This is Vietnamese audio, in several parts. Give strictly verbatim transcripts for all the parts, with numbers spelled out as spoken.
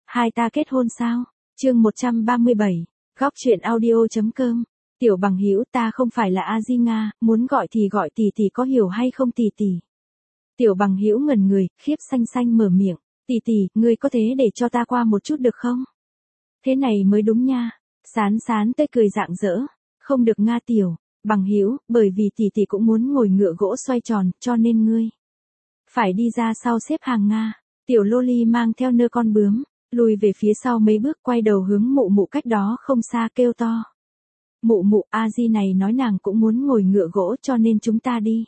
hai ta kết hôn sao? Chương một trăm ba mươi bảy, góc truyện audio.com. Tiểu bằng hữu, ta không phải là A Di Nga, muốn gọi thì gọi, tỷ tỷ có hiểu hay không tỷ tỷ? Tiểu bằng hữu ngẩn người, khiếp xanh xanh mở miệng, tỷ tỷ, ngươi có thế để cho ta qua một chút được không? Thế này mới đúng nha. Sán sán tươi cười rạng rỡ, không được Nga tiểu bằng hữu, bởi vì tỷ tỷ cũng muốn ngồi ngựa gỗ xoay tròn, cho nên ngươi phải đi ra sau xếp hàng Nga. Tiểu loli mang theo nơ con bướm, lùi về phía sau mấy bước, quay đầu hướng mụ mụ cách đó không xa kêu to. Mụ mụ, A Di này nói nàng cũng muốn ngồi ngựa gỗ, cho nên chúng ta đi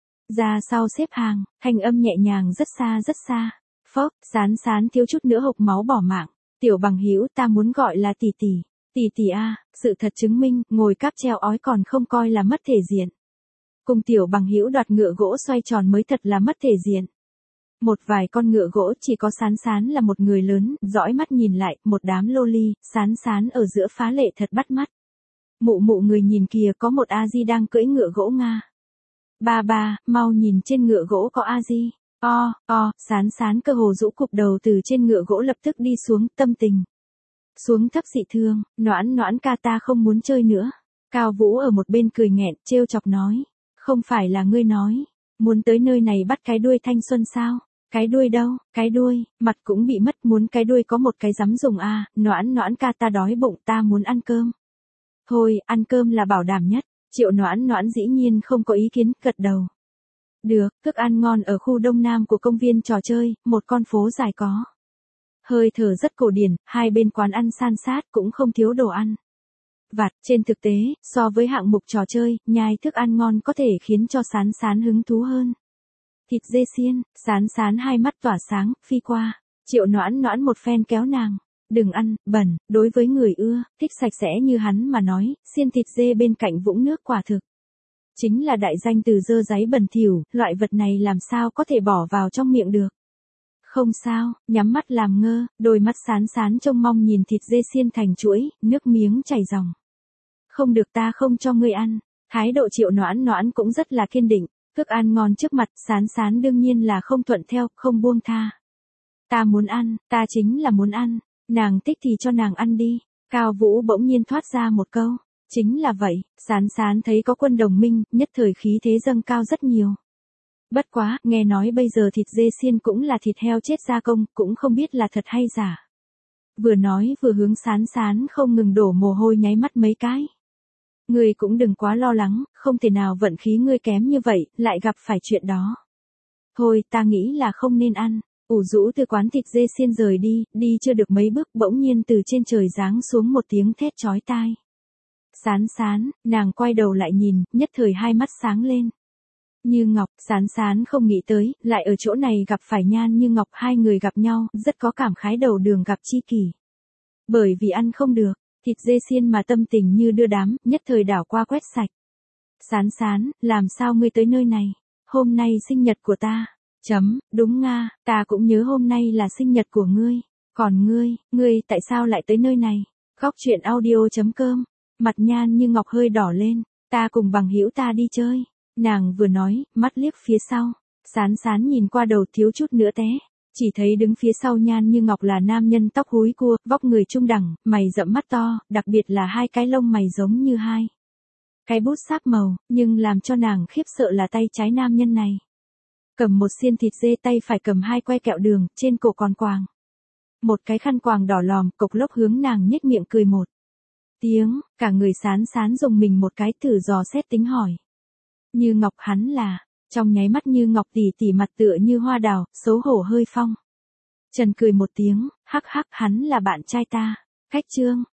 ra sau xếp hàng. Thanh âm nhẹ nhàng rất xa rất xa. Phốc, sán sán thiếu chút nữa hộc máu bỏ mạng. Tiểu bằng hữu, ta muốn gọi là tỷ tỷ. Tỷ tỷ a, sự thật chứng minh, ngồi cáp treo ói còn không coi là mất thể diện. Cùng tiểu bằng hữu đoạt ngựa gỗ xoay tròn mới thật là mất thể diện. Một vài con ngựa gỗ, chỉ có sán sán là một người lớn, dõi mắt nhìn lại, một đám loli, sán sán ở giữa phá lệ thật bắt mắt. Mụ mụ người nhìn kìa, có một A Di đang cưỡi ngựa gỗ Nga. Ba ba, mau nhìn trên ngựa gỗ có A Di. O, o, sán sán cơ hồ rũ cụp đầu từ trên ngựa gỗ lập tức đi xuống, tâm tình xuống thấp dị thương. Noãn noãn ca, ta không muốn chơi nữa. Cao Vũ ở một bên cười nghẹn, trêu chọc nói. Không phải là ngươi nói, muốn tới nơi này bắt cái đuôi thanh xuân sao? Cái đuôi đâu, cái đuôi, mặt cũng bị mất, muốn cái đuôi có một cái dám dùng a. Noãn noãn ca, ta đói bụng, ta muốn ăn cơm. Thôi, ăn cơm là bảo đảm nhất. Triệu noãn noãn dĩ nhiên không có ý kiến, gật đầu. Được, thức ăn ngon ở khu đông nam của công viên trò chơi, một con phố dài có hơi thở rất cổ điển, hai bên quán ăn san sát, cũng không thiếu đồ ăn vặt. Trên thực tế, so với hạng mục trò chơi, nhai thức ăn ngon có thể khiến cho sán sán hứng thú hơn. Thịt dê xiên, sán sán hai mắt tỏa sáng, phi qua. Triệu noãn noãn một phen kéo nàng. Đừng ăn, bẩn, đối với người ưa, thích sạch sẽ như hắn mà nói, xiên thịt dê bên cạnh vũng nước quả thực chính là đại danh từ dơ dáy bẩn thỉu, loại vật này làm sao có thể bỏ vào trong miệng được. Không sao, nhắm mắt làm ngơ, đôi mắt sán sán trông mong nhìn thịt dê xiên thành chuỗi, nước miếng chảy ròng. Không được, ta không cho ngươi ăn. Thái độ triệu noãn noãn cũng rất là kiên định, thức ăn ngon trước mặt, sán sán đương nhiên là không thuận theo, không buông tha. Ta muốn ăn, ta chính là muốn ăn, nàng thích thì cho nàng ăn đi. Cao Vũ bỗng nhiên thoát ra một câu. Chính là vậy, sán sán thấy có quân đồng minh, nhất thời khí thế dâng cao rất nhiều. Bất quá, nghe nói bây giờ thịt dê xiên cũng là thịt heo chết gia công, cũng không biết là thật hay giả. Vừa nói vừa hướng sán sán không ngừng đổ mồ hôi nháy mắt mấy cái. Ngươi cũng đừng quá lo lắng, không thể nào vận khí ngươi kém như vậy, lại gặp phải chuyện đó. Thôi, ta nghĩ là không nên ăn. Ủ rũ từ quán thịt dê xiên rời đi, đi chưa được mấy bước, bỗng nhiên từ trên trời giáng xuống một tiếng thét chói tai. Sán sán, nàng quay đầu lại nhìn, nhất thời hai mắt sáng lên. Như Ngọc, sán sán không nghĩ tới, lại ở chỗ này gặp phải Nhan Như Ngọc, hai người gặp nhau, rất có cảm khái đầu đường gặp chi kỷ. Bởi vì ăn không được, thịt dê xiên mà tâm tình như đưa đám, nhất thời đảo qua quét sạch. Sán sán, làm sao ngươi tới nơi này? Hôm nay sinh nhật của ta. Chấm, đúng Nga, ta cũng nhớ hôm nay là sinh nhật của ngươi. Còn ngươi, ngươi tại sao lại tới nơi này? Góc truyện audio.com. Mặt Nhan Như Ngọc hơi đỏ lên, ta cùng bằng hữu ta đi chơi. Nàng vừa nói, mắt liếc phía sau, sán sán nhìn qua đầu thiếu chút nữa té. Chỉ thấy đứng phía sau Nhan Như Ngọc là nam nhân tóc húi cua, vóc người trung đẳng, mày rậm mắt to, đặc biệt là hai cái lông mày giống như hai cái bút sáp màu, nhưng làm cho nàng khiếp sợ là tay trái nam nhân này cầm một xiên thịt dê, tay phải cầm hai que kẹo đường, trên cổ còn quàng một cái khăn quàng đỏ lòm, cộc lốc hướng nàng nhếch miệng cười một tiếng. Cả người sán sán dùng mình một cái, thử dò xét tính hỏi. Như Ngọc, hắn là, trong nháy mắt Như Ngọc tỉ tỉ mặt tựa như hoa đào, xấu hổ hơi phong trần cười một tiếng, hắc hắc, hắn là bạn trai ta. Cách chương,